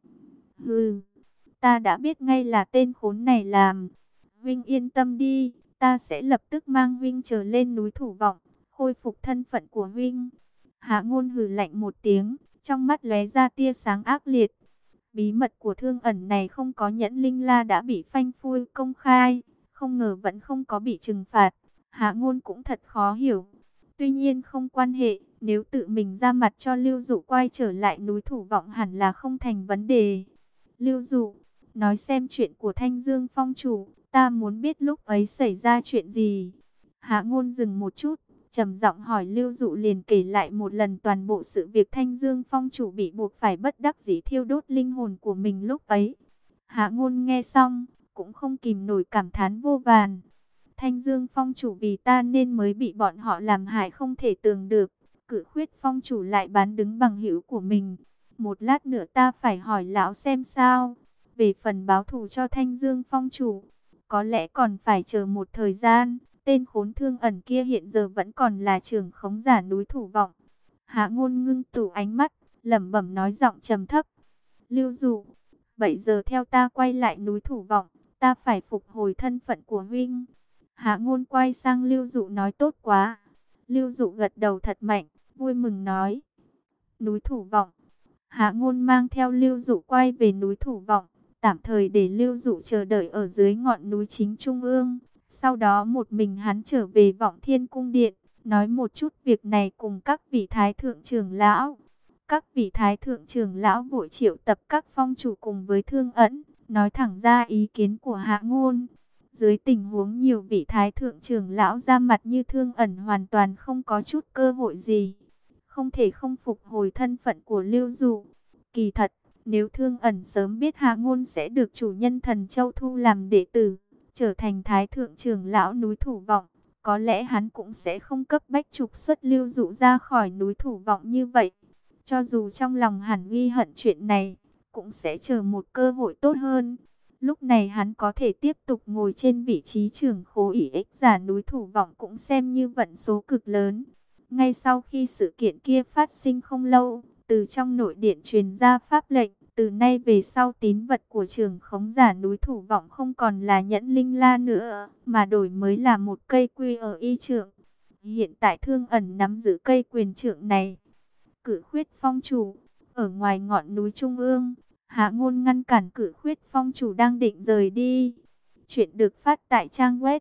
Hừ, ta đã biết ngay là tên khốn này làm. Huynh yên tâm đi, ta sẽ lập tức mang huynh trở lên núi Thủ Vọng, khôi phục thân phận của huynh. Hạ Ngôn hừ lạnh một tiếng, trong mắt lóe ra tia sáng ác liệt. Bí mật của Thương Ẩn này không có Nhẫn Linh La đã bị phanh phui công khai, không ngờ vẫn không có bị trừng phạt. Hạ Ngôn cũng thật khó hiểu. Tuy nhiên không quan hệ, nếu tự mình ra mặt cho Lưu Dụ quay trở lại núi Thủ Vọng hẳn là không thành vấn đề. Lưu Dụ, nói xem chuyện của Thanh Dương Phong chủ, ta muốn biết lúc ấy xảy ra chuyện gì. Hạ Ngôn dừng một chút, trầm giọng hỏi. Lưu Dụ liền kể lại một lần toàn bộ sự việc Thanh Dương Phong chủ bị buộc phải bất đắc dĩ thiêu đốt linh hồn của mình lúc ấy. Hạ Ngôn nghe xong, cũng không kìm nổi cảm thán vô vàn. Thanh Dương Phong chủ vì ta nên mới bị bọn họ làm hại không thể tưởng được. Cự Khuyết Phong chủ lại bán đứng bằng hữu của mình. Một lát nữa ta phải hỏi lão xem sao. Về phần báo thù cho Thanh Dương Phong chủ, có lẽ còn phải chờ một thời gian. Tên khốn Thương Ẩn kia hiện giờ vẫn còn là trưởng khống giả núi Thủ Vọng. Hạ Ngôn ngưng tụ ánh mắt, lẩm bẩm nói giọng trầm thấp. Lưu Dụ, 7 giờ theo ta quay lại núi Thủ Vọng, ta phải phục hồi thân phận của huynh. Hạ Ngôn quay sang Lưu Dụ nói tốt quá. Lưu Dụ gật đầu thật mạnh, vui mừng nói. Núi Thủ Vọng. Hạ Ngôn mang theo Lưu Dụ quay về núi Thủ Vọng, tạm thời để Lưu Dụ chờ đợi ở dưới ngọn núi chính trung ương. Sau đó một mình hắn trở về Vọng Thiên Cung Điện, nói một chút việc này cùng các vị thái thượng trưởng lão. Các vị thái thượng trưởng lão vội triệu tập các phong chủ cùng với Thương Ẩn, nói thẳng ra ý kiến của Hạ Ngôn. Dưới tình huống nhiều vị thái thượng trưởng lão ra mặt như Thương Ẩn hoàn toàn không có chút cơ hội gì. Không thể không phục hồi thân phận của Lưu Dụ. Kỳ thật, nếu Thương Ẩn sớm biết Hạ Ngôn sẽ được chủ nhân Thần Châu thu làm đệ tử, trở thành thái thượng trưởng lão núi Thủ Vọng, có lẽ hắn cũng sẽ không cấp bách trục xuất Lưu Dụ ra khỏi núi Thủ Vọng như vậy. Cho dù trong lòng hẳn ghi hận chuyện này, cũng sẽ chờ một cơ hội tốt hơn. Lúc này hắn có thể tiếp tục ngồi trên vị trí trưởng khố ỷ ích giả núi Thủ Vọng cũng xem như vận số cực lớn. Ngay sau khi sự kiện kia phát sinh không lâu, từ trong nội điện truyền ra pháp lệnh, từ nay về sau tín vật của trưởng khống giả núi Thủ Vọng không còn là Nhẫn Linh La nữa, mà đổi mới là một cây quy ở y trượng. Hiện tại Thương Ẩn nắm giữ cây quyền trượng này. Cự Khuyết Phong chủ, ở ngoài ngọn núi trung ương, Hạ Ngôn ngăn cản Cự Khuyết Phong chủ đang định rời đi. Chuyện được phát tại trang web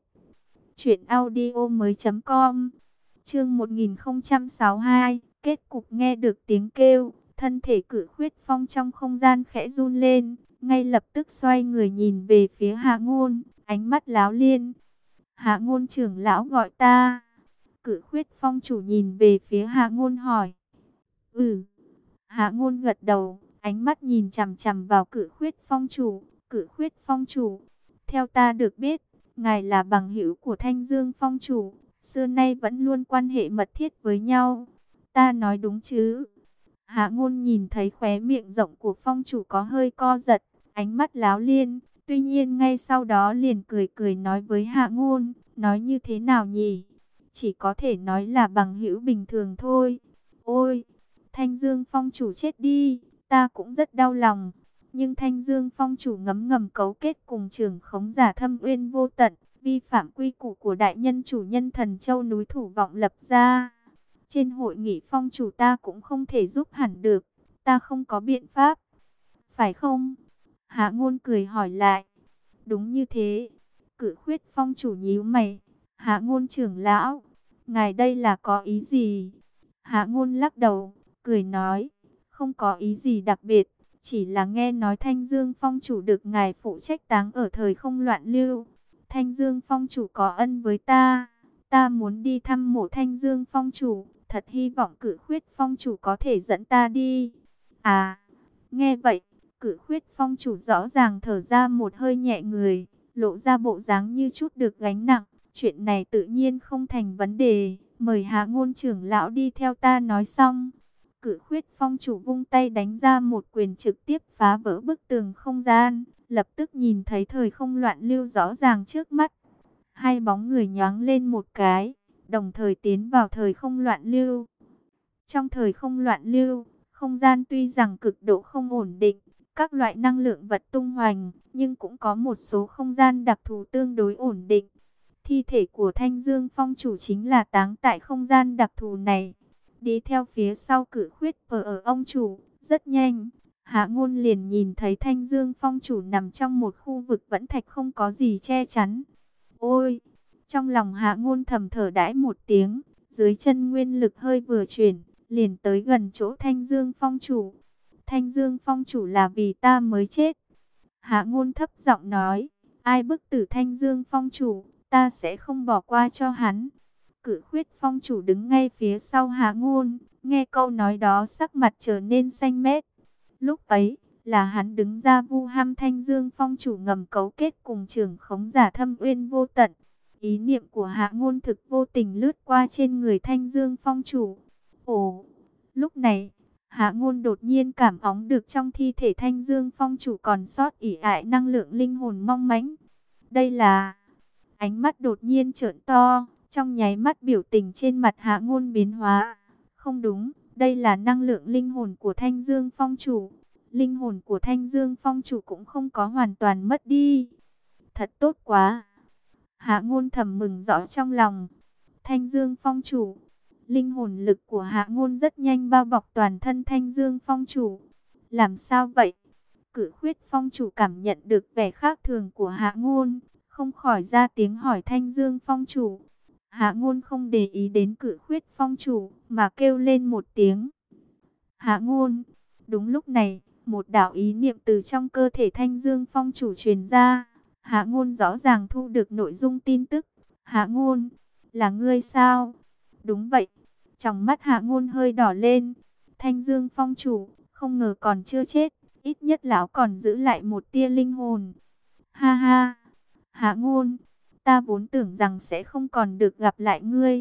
truyệnaudiomoi.com. Chương 1062, kết cục nghe được tiếng kêu, thân thể Cự Khuyết Phong trong không gian khẽ run lên, ngay lập tức xoay người nhìn về phía Hạ Ngôn, ánh mắt láo liên. Hạ Ngôn trưởng lão gọi ta. Cự Khuyết Phong chủ nhìn về phía Hạ Ngôn hỏi. Ừ. Hạ Ngôn gật đầu, ánh mắt nhìn chằm chằm vào Cự Khuyết Phong chủ. Cự Khuyết Phong chủ, theo ta được biết, ngài là bằng hữu của Thanh Dương Phong chủ, xưa nay vẫn luôn quan hệ mật thiết với nhau. Ta nói đúng chứ? Hạ Ngôn nhìn thấy khóe miệng rộng của Phong chủ có hơi co giật, ánh mắt láo liên. Tuy nhiên ngay sau đó liền cười cười nói với Hạ Ngôn, nói như thế nào nhỉ? Chỉ có thể nói là bằng hữu bình thường thôi. Ôi, Thanh Dương Phong chủ chết đi, ta cũng rất đau lòng. Nhưng Thanh Dương Phong chủ ngấm ngầm cấu kết cùng trưởng khống giả Thâm Uyên Vô Tận, vi phạm quy củ của đại nhân chủ nhân Thần Châu núi Thủ Vọng lập ra. Trên hội nghị phong chủ ta cũng không thể giúp hẳn được, ta không có biện pháp. Phải không? Hạ Ngôn cười hỏi lại. Đúng như thế. Cự Khuyết Phong chủ nhíu mày. Hạ Ngôn trưởng lão, ngài đây là có ý gì? Hạ Ngôn lắc đầu, cười nói, không có ý gì đặc biệt, chỉ là nghe nói Thanh Dương Phong chủ được ngài phụ trách táng ở thời không loạn lưu. Thanh Dương Phong chủ có ân với ta, ta muốn đi thăm mộ Thanh Dương Phong chủ, thật hy vọng Cự Khuyết Phong chủ có thể dẫn ta đi. À, nghe vậy, Cự Khuyết Phong chủ rõ ràng thở ra một hơi nhẹ người, lộ ra bộ dáng như chút được gánh nặng. Chuyện này tự nhiên không thành vấn đề, Mời Hạ Ngôn trưởng lão đi theo ta. Nói xong, Cử Khuyết Phong chủ vung tay đánh ra một quyền trực tiếp phá vỡ bức tường không gian, lập tức nhìn thấy thời không loạn lưu rõ ràng trước mắt. Hai bóng người nhoáng lên một cái, đồng thời tiến vào thời không loạn lưu. Trong thời không loạn lưu, không gian tuy rằng cực độ không ổn định, các loại năng lượng vật tung hoành, nhưng cũng có một số không gian đặc thù tương đối ổn định. Thi thể của Thanh Dương Phong chủ chính là táng tại không gian đặc thù này. Đi theo phía sau Cử Khuyết ở ông chủ, rất nhanh, Hạ Ngôn liền nhìn thấy Thanh Dương Phong chủ nằm trong một khu vực vẫn thạch không có gì che chắn. Ôi! Trong lòng Hạ Ngôn thầm thở đãi một tiếng, dưới chân nguyên lực hơi vừa chuyển, liền tới gần chỗ Thanh Dương Phong chủ. Thanh Dương Phong chủ là vì ta mới chết. Hạ Ngôn thấp giọng nói, ai bức tử Thanh Dương Phong chủ, ta sẽ không bỏ qua cho hắn. Cử Khuyết Phong chủ đứng ngay phía sau Hạ Ngôn, nghe câu nói đó sắc mặt trở nên xanh mét. Lúc ấy, là hắn đứng ra vu ham Thanh Dương Phong chủ ngầm cấu kết cùng trưởng khống giả Thâm Uyên Vô Tận. Ý niệm của Hạ Ngôn thực vô tình lướt qua trên người Thanh Dương Phong chủ. Ồ, lúc này, Hạ Ngôn đột nhiên cảm ứng được trong thi thể Thanh Dương Phong chủ còn sót ỷ ại năng lượng linh hồn mong mãnh. Đây là... Ánh mắt đột nhiên trợn to, trong nháy mắt biểu tình trên mặt Hạ Ngôn biến hóa. Không đúng, đây là năng lượng linh hồn của Thanh Dương Phong chủ. Linh hồn của Thanh Dương Phong chủ cũng không có hoàn toàn mất đi. Thật tốt quá. Hạ Ngôn thầm mừng rõ trong lòng. Thanh Dương Phong chủ. Linh hồn lực của Hạ Ngôn rất nhanh bao bọc toàn thân Thanh Dương Phong chủ. Làm sao vậy? Cử Khuyết Phong chủ cảm nhận được vẻ khác thường của Hạ Ngôn, không khỏi ra tiếng hỏi Thanh Dương Phong chủ. Hạ Ngôn không để ý đến Cử Khuyết Phong chủ, mà kêu lên một tiếng. Hạ Ngôn. Đúng lúc này, một đạo ý niệm từ trong cơ thể Thanh Dương Phong chủ truyền ra. Hạ Ngôn rõ ràng thu được nội dung tin tức. Hạ Ngôn, là ngươi sao? Đúng vậy. Trong mắt Hạ Ngôn hơi đỏ lên. Thanh Dương Phong chủ, không ngờ còn chưa chết, ít nhất lão còn giữ lại một tia linh hồn. Ha ha. Hạ Ngôn, ta vốn tưởng rằng sẽ không còn được gặp lại ngươi.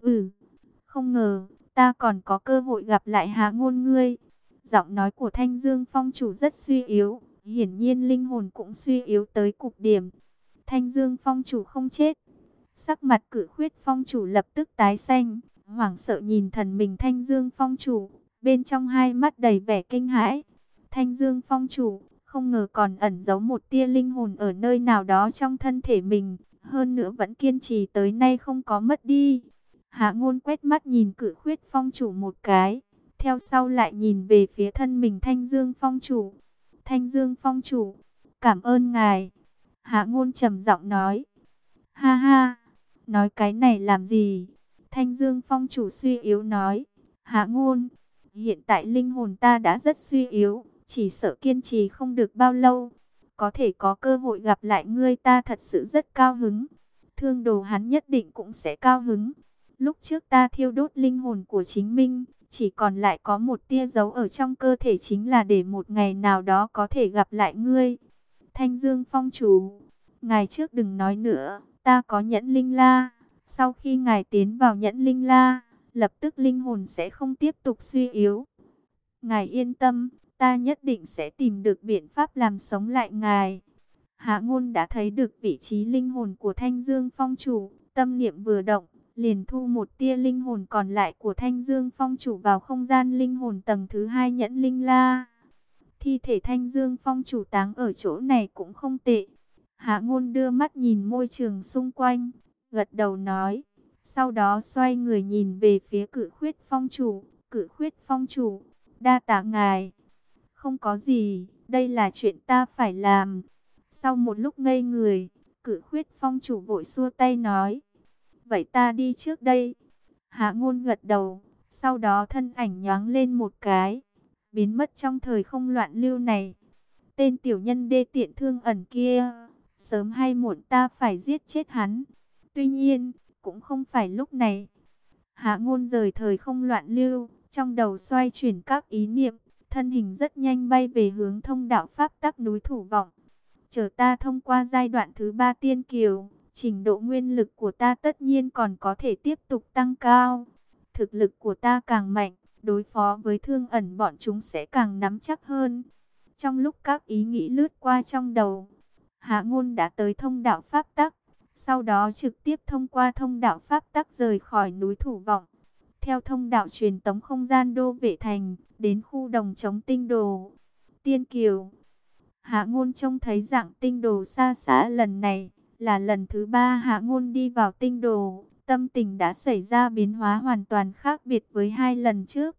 Không ngờ, ta còn có cơ hội gặp lại Hạ Ngôn ngươi. Giọng nói của Thanh Dương Phong chủ rất suy yếu, hiển nhiên linh hồn cũng suy yếu tới cực điểm. Thanh Dương Phong chủ không chết. Sắc mặt Cử Khuyết Phong chủ lập tức tái xanh, hoảng sợ nhìn thần mình Thanh Dương Phong chủ, bên trong hai mắt đầy vẻ kinh hãi. Thanh Dương Phong chủ, không ngờ còn ẩn giấu một tia linh hồn ở nơi nào đó trong thân thể mình, hơn nữa vẫn kiên trì tới nay không có mất đi. Hạ Ngôn quét mắt nhìn Cử Khuyết Phong chủ một cái, theo sau lại nhìn về phía thân mình Thanh Dương Phong chủ. Thanh Dương Phong chủ, cảm ơn ngài. Hạ Ngôn trầm giọng nói. Ha ha, nói cái này làm gì? Thanh Dương Phong chủ suy yếu nói. Hạ Ngôn, hiện tại linh hồn ta đã rất suy yếu, chỉ sợ kiên trì không được bao lâu. Có thể có cơ hội gặp lại ngươi ta thật sự rất cao hứng. Thương Đồ hắn nhất định cũng sẽ cao hứng. Lúc trước ta thiêu đốt linh hồn của chính mình, chỉ còn lại có một tia dấu ở trong cơ thể, chính là để một ngày nào đó có thể gặp lại ngươi. Thanh Dương Phong chủ, ngài trước đừng nói nữa, ta có nhẫn linh la. Sau khi ngài tiến vào nhẫn linh la, lập tức linh hồn sẽ không tiếp tục suy yếu. Ngài yên tâm, ta nhất định sẽ tìm được biện pháp làm sống lại ngài. Hạ Ngôn đã thấy được vị trí linh hồn của Thanh Dương Phong chủ, tâm niệm vừa động, liền thu một tia linh hồn còn lại của Thanh Dương Phong chủ vào không gian linh hồn tầng thứ 2 nhẫn linh la. Thi thể Thanh Dương Phong chủ táng ở chỗ này cũng không tệ. Hạ Ngôn đưa mắt nhìn môi trường xung quanh, gật đầu nói, sau đó xoay người nhìn về phía Cử Khuyết Phong chủ. Cử Khuyết Phong chủ, đa tạ ngài. Không có gì, đây là chuyện ta phải làm. Sau một lúc ngây người, Cử Khuyết Phong chủ vội xua tay nói, vậy ta đi trước đây. Hạ Ngôn gật đầu, sau đó thân ảnh nhoáng lên một cái, biến mất trong thời không loạn lưu này. Tên tiểu nhân đê tiện thương ẩn kia, sớm hay muộn ta phải giết chết hắn. Tuy nhiên, cũng không phải lúc này. Hạ Ngôn rời thời không loạn lưu, trong đầu xoay chuyển các ý niệm, thân hình rất nhanh bay về hướng thông đạo pháp tắc núi Thủ Vọng. Chờ ta thông qua giai đoạn thứ 3 tiên kiều, trình độ nguyên lực của ta tất nhiên còn có thể tiếp tục tăng cao. Thực lực của ta càng mạnh, đối phó với Thương Ẩn bọn chúng sẽ càng nắm chắc hơn. Trong lúc các ý nghĩ lướt qua trong đầu, Hạ Ngôn đã tới thông đạo pháp tắc, sau đó trực tiếp thông qua thông đạo pháp tắc rời khỏi núi Thủ Vọng. Theo thông đạo truyền tống không gian Đô Vệ Thành, đến khu đồng chống tinh đồ. Tiên Kiều. Hạ Ngôn trông thấy dạng tinh đồ xa xa lần này, là lần thứ 3 Hạ Ngôn đi vào tinh đồ. Tâm tình đã xảy ra biến hóa hoàn toàn khác biệt với 2 lần trước.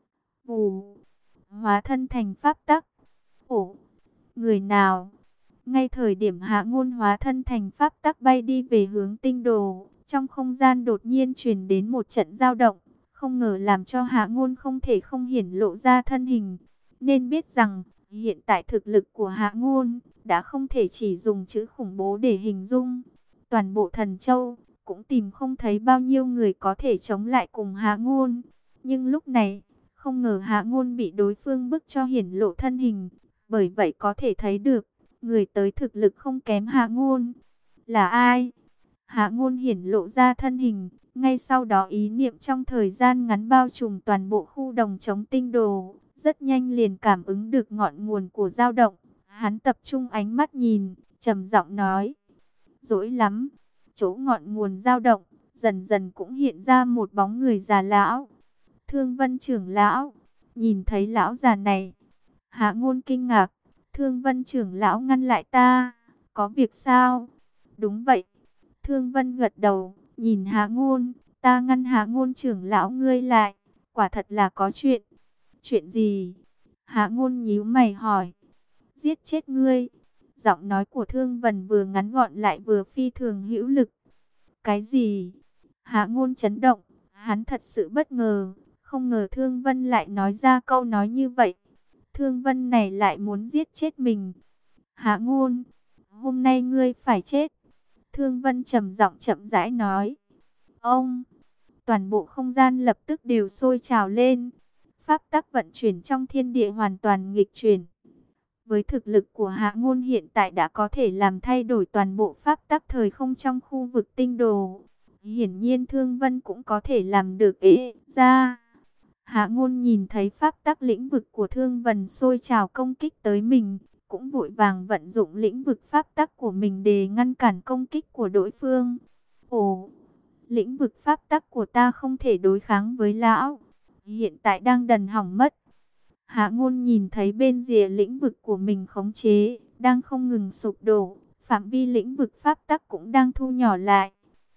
Vù, hóa thân thành pháp tắc. Ồ, người nào? Ngay thời điểm Hạ Ngôn hóa thân thành pháp tắc bay đi về hướng tinh đồ, trong không gian đột nhiên truyền đến một trận dao động, không ngờ làm cho Hạ Ngôn không thể không hiển lộ ra thân hình. Nên biết rằng, hiện tại thực lực của Hạ Ngôn đã không thể chỉ dùng chữ khủng bố để hình dung. Toàn bộ Thần Châu cũng tìm không thấy bao nhiêu người có thể chống lại cùng Hạ Ngôn. Nhưng lúc này, không ngờ Hạ Ngôn bị đối phương bức cho hiển lộ thân hình. Bởi vậy có thể thấy được, người tới thực lực không kém Hạ Ngôn. Là ai? Hạ Ngôn hiển lộ ra thân hình, ngay sau đó ý niệm trong thời gian ngắn bao trùm toàn bộ khu đồng chống tinh đồ. Rất nhanh liền cảm ứng được ngọn nguồn của dao động. Hắn tập trung ánh mắt nhìn, trầm giọng nói. Dỗi lắm. Chỗ ngọn nguồn dao động, dần dần cũng hiện ra một bóng người già lão. Thương Vân trưởng lão. Nhìn thấy lão già này, Hạ Ngôn kinh ngạc. Thương Vân trưởng lão ngăn lại ta. Có việc sao? Đúng vậy. Thương Vân gật đầu, nhìn Hạ Ngôn. Ta ngăn Hạ Ngôn trưởng lão ngươi lại. Quả thật là có chuyện. Chuyện gì? Hạ Ngôn nhíu mày hỏi. Giết chết ngươi. Giọng nói của Thương Vân vừa ngắn gọn lại vừa phi thường hữu lực. Cái gì? Hạ Ngôn chấn động. Hắn thật sự bất ngờ. Không ngờ Thương Vân lại nói ra câu nói như vậy. Thương Vân này lại muốn giết chết mình. Hạ Ngôn, hôm nay ngươi phải chết. Thương Vân trầm giọng chậm rãi nói. Ông, toàn bộ không gian lập tức đều sôi trào lên. Pháp tắc vận chuyển trong thiên địa hoàn toàn nghịch chuyển. Với thực lực của Hạ Ngôn hiện tại đã có thể làm thay đổi toàn bộ pháp tắc thời không trong khu vực tinh đồ. Hiển nhiên Thương Vân cũng có thể làm được ra. Hạ Ngôn nhìn thấy pháp tắc lĩnh vực của Thương Vân sôi trào công kích tới mình, cũng vội vàng vận dụng lĩnh vực pháp tắc của mình để ngăn cản công kích của đối phương. Ồ, lĩnh vực pháp tắc của ta không thể đối kháng với lão, hiện tại đang dần hỏng mất. Hạ Ngôn nhìn thấy bên rìa lĩnh vực của mình khống chế, đang không ngừng sụp đổ, phạm vi lĩnh vực pháp tắc cũng đang thu nhỏ lại.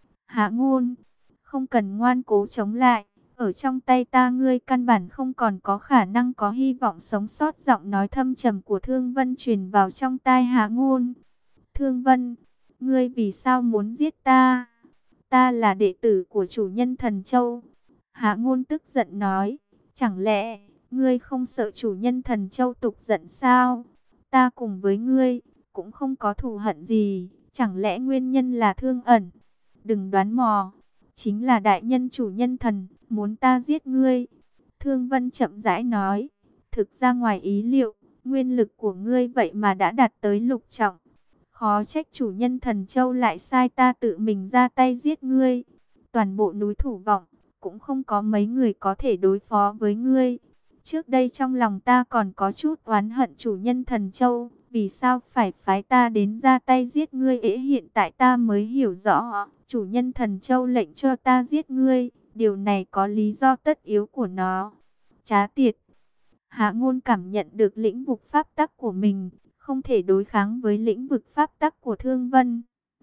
Hạ Ngôn, không cần ngoan cố chống lại. Ở trong tay ta ngươi căn bản không còn có khả năng có hy vọng sống sót. Giọng nói thâm trầm của Thương Vân truyền vào trong tai Hạ Ngôn. Thương Vân, ngươi vì sao muốn giết ta? Ta là đệ tử của chủ nhân Thần Châu. Hạ Ngôn tức giận nói. Chẳng lẽ ngươi không sợ chủ nhân Thần Châu tục giận sao? Ta cùng với ngươi cũng không có thù hận gì. Chẳng lẽ nguyên nhân là Thương Ẩn? Đừng đoán mò. Chính là đại nhân chủ nhân thần muốn ta giết ngươi. Thương Vân chậm rãi nói. Thực ra ngoài ý liệu, nguyên lực của ngươi vậy mà đã đạt tới lục trọng. Khó trách chủ nhân Thần Châu lại sai ta tự mình ra tay giết ngươi. Toàn bộ núi Thủ Vọng cũng không có mấy người có thể đối phó với ngươi. Trước đây trong lòng ta còn có chút oán hận chủ nhân Thần Châu. Vì sao phải phái ta đến ra tay giết ngươi? Hiện tại ta mới hiểu rõ. Chủ nhân Thần Châu lệnh cho ta giết ngươi. Điều này có lý do tất yếu của nó. Trá tiệt. Hạ Ngôn cảm nhận được lĩnh vực pháp tắc của mình không thể đối kháng với lĩnh vực pháp tắc của Thương Vân.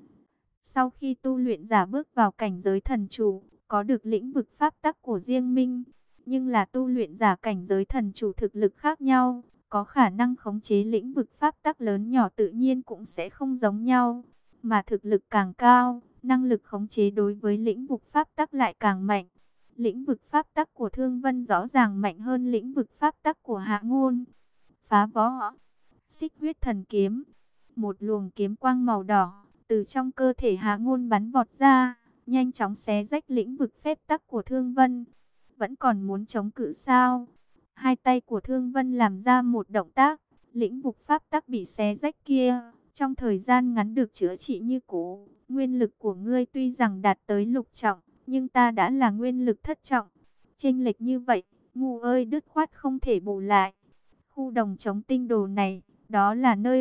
Sau khi tu luyện giả bước vào cảnh giới thần chủ, có được lĩnh vực pháp tắc của riêng mình, nhưng là tu luyện giả cảnh giới thần chủ thực lực khác nhau, có khả năng khống chế lĩnh vực pháp tắc lớn nhỏ tự nhiên cũng sẽ không giống nhau, mà thực lực càng cao, năng lực khống chế đối với lĩnh vực pháp tắc lại càng mạnh. Lĩnh vực pháp tắc của Thương Vân rõ ràng mạnh hơn lĩnh vực pháp tắc của Hạ Ngôn. Phá võ, xích huyết thần kiếm, một luồng kiếm quang màu đỏ từ trong cơ thể Hạ Ngôn bắn vọt ra, nhanh chóng xé rách lĩnh vực phép tắc của Thương Vân. Vẫn còn muốn chống cự sao? Hai tay của Thương Vân làm ra một động tác, lĩnh vực pháp tắc bị xé rách kia trong thời gian ngắn được chữa trị như cũ. Nguyên lực của ngươi tuy rằng đạt tới lục trọng, nhưng ta đã là nguyên lực thất trọng. Chênh lệch như vậy, ngu ơi dứt khoát không thể bù lại. Khu đồng chống tinh đồ này, đó là nơi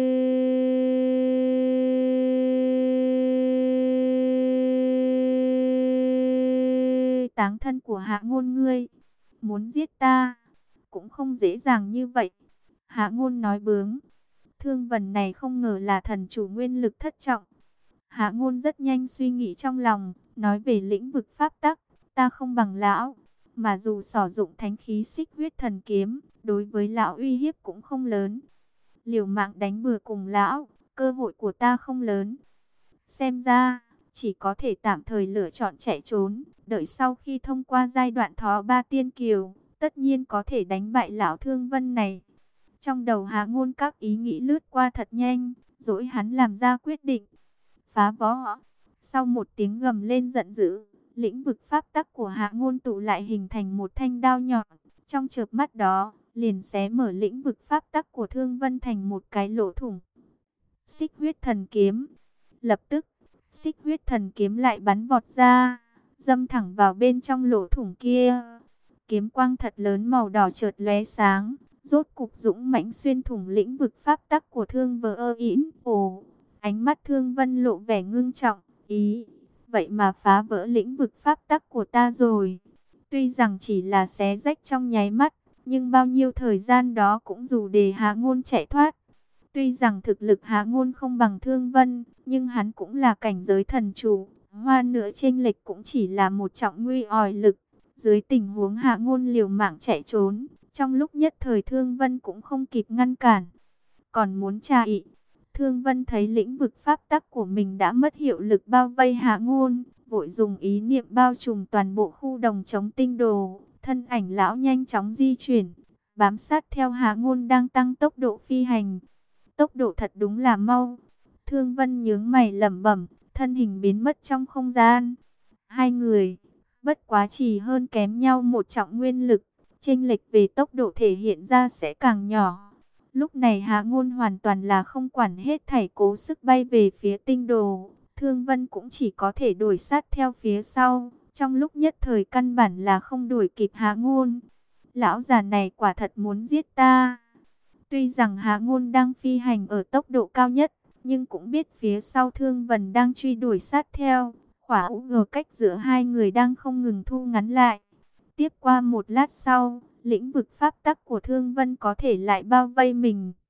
táng thân của Hạ Ngôn ngươi. Muốn giết ta, cũng không dễ dàng như vậy. Hạ Ngôn nói bướng. Thương Vân này không ngờ là thần chủ nguyên lực thất trọng. Hạ Ngôn rất nhanh suy nghĩ trong lòng, nói về lĩnh vực pháp tắc, ta không bằng lão, mà dù sử dụng thánh khí xích huyết thần kiếm, đối với lão uy hiếp cũng không lớn. Liều mạng đánh bừa cùng lão, cơ hội của ta không lớn. Xem ra, chỉ có thể tạm thời lựa chọn chạy trốn, đợi sau khi thông qua giai đoạn thó ba tiên kiều, tất nhiên có thể đánh bại lão Thương Vân này. Trong đầu Hạ Ngôn các ý nghĩ lướt qua thật nhanh, rồi hắn làm ra quyết định. Phá võ. Sau một tiếng gầm lên giận dữ, lĩnh vực pháp tắc của Hạ Ngôn tụ lại hình thành một thanh đao nhọn. Trong chớp mắt đó, liền xé mở lĩnh vực pháp tắc của Thương Vân thành một cái lỗ thủng. Xích huyết thần kiếm. Lập tức, xích huyết thần kiếm lại bắn vọt ra, đâm thẳng vào bên trong lỗ thủng kia. Kiếm quang thật lớn màu đỏ chợt lóe sáng, rốt cục dũng mãnh xuyên thủng lĩnh vực pháp tắc của Thương Vơ Yễn. Ồ, ánh mắt Thương Vân lộ vẻ ngưng trọng, ý, vậy mà phá vỡ lĩnh vực pháp tắc của ta rồi. Tuy rằng chỉ là xé rách trong nháy mắt, nhưng bao nhiêu thời gian đó cũng đủ để Hạ Ngôn chạy thoát. Tuy rằng thực lực Hạ Ngôn không bằng Thương Vân, nhưng hắn cũng là cảnh giới thần chủ. Hoa nữa chênh lệch cũng chỉ là một trọng nguy oỏi lực. Dưới tình huống Hạ Ngôn liều mạng chạy trốn, trong lúc nhất thời Thương Vân cũng không kịp ngăn cản. Còn muốn chạy, Thương Vân thấy lĩnh vực pháp tắc của mình đã mất hiệu lực bao vây Hạ Ngôn, vội dùng ý niệm bao trùm toàn bộ khu đồng chống tinh đồ. Thân ảnh lão nhanh chóng di chuyển, bám sát theo Hạ Ngôn đang tăng tốc độ phi hành. Tốc độ thật đúng là mau. Thương Vân nhướng mày lẩm bẩm, thân hình biến mất trong không gian. Hai người, bất quá chỉ hơn kém nhau một trọng nguyên lực, chênh lệch về tốc độ thể hiện ra sẽ càng nhỏ. Lúc này Hạ Ngôn hoàn toàn là không quản hết thảy, cố sức bay về phía tinh đồ. Thương Vân cũng chỉ có thể đuổi sát theo phía sau. Trong lúc nhất thời căn bản là không đuổi kịp Hạ Ngôn. Lão già này quả thật muốn giết ta. Tuy rằng Hạ Ngôn đang phi hành ở tốc độ cao nhất, nhưng cũng biết phía sau Thương Vân đang truy đuổi sát theo. Khỏa UG cách giữa hai người đang không ngừng thu ngắn lại. Tiếp qua một lát sau, lĩnh vực pháp tắc của Thương Vân có thể lại bao vây mình.